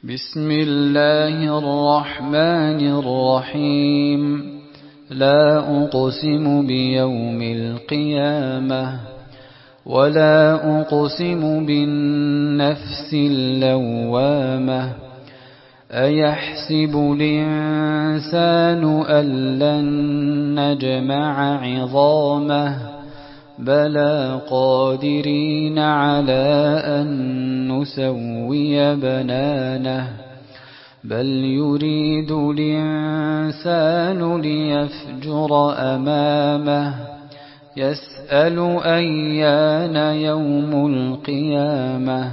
بسم الله الرحمن الرحيم. لا أقسم بيوم القيامة ولا أقسم بالنفس اللوامة. أيحسب الإنسان أن لن نجمع عظامه بلى قادرين على أن نسوي بنانه بل يريد الإنسان ليفجر أمامه يسأل أيان يوم القيامة.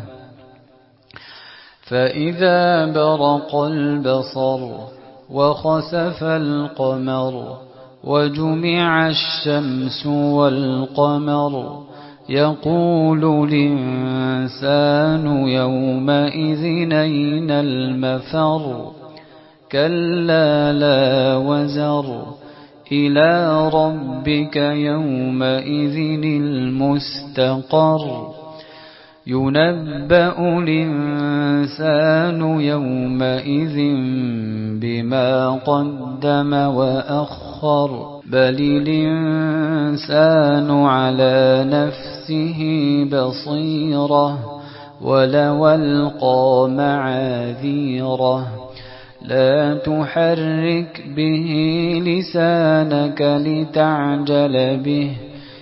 فإذا برق البصر وخسف القمر وجمع الشمس والقمر يقول الإنسان يومئذ أين المفر. كلا لا وزر إلى ربك يومئذ المستقر. ينبأ الإنسان يومئذ بما قدم وأخر بل الإنسان على نفسه بصيرة ولو ألقى معاذيره. لا تحرك به لسانك لتعجل به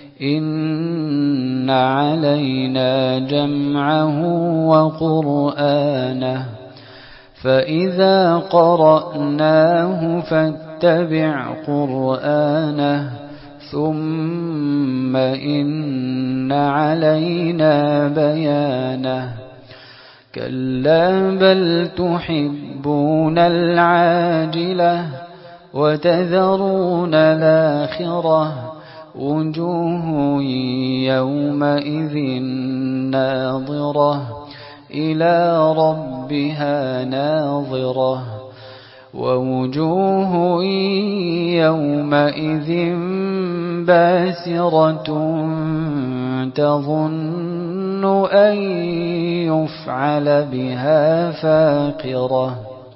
إن علينا جمعه وقرآنه فإذا قرأناه فاتبع قرآنه ثم إن علينا بيانه. كلا بل تحبون العاجلة وتذرون الآخرة وجوه يومئذ ناظرة إلى ربها ناظرة ووجوه يومئذ باسرة تظن أن يفعل بها فاقرة.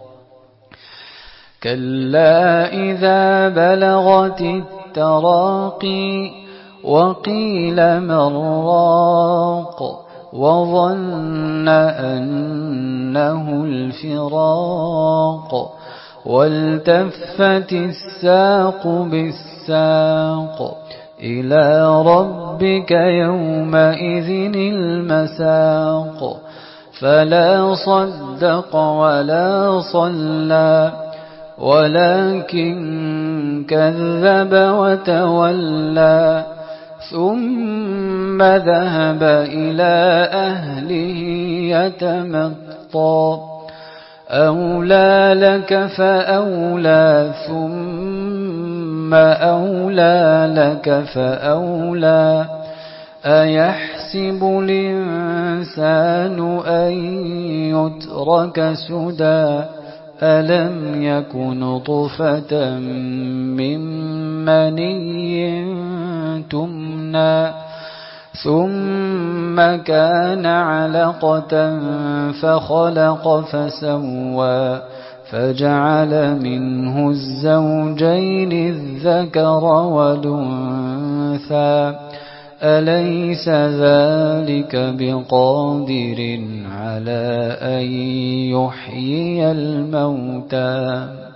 كلا إذا بلغت التراقي وقيل من راق وظن أنه الفراق والتفت الساق بالساق إلى ربك يومئذ المساق. فلا صدق ولا صلى ولكن كذب وتولى ثم ذهب إلى أهله يتمطى. أولى لك فأولى ثم أولى لك فأولى. أيحسب الإنسان أن يترك سدى ألم يك نطفة من مني تمنى ثم كان علقة فخلق فسوى فجعل منه الزوجين الذكر والأنثى. أليس ذلك بقادر على أن يحيي الموتى.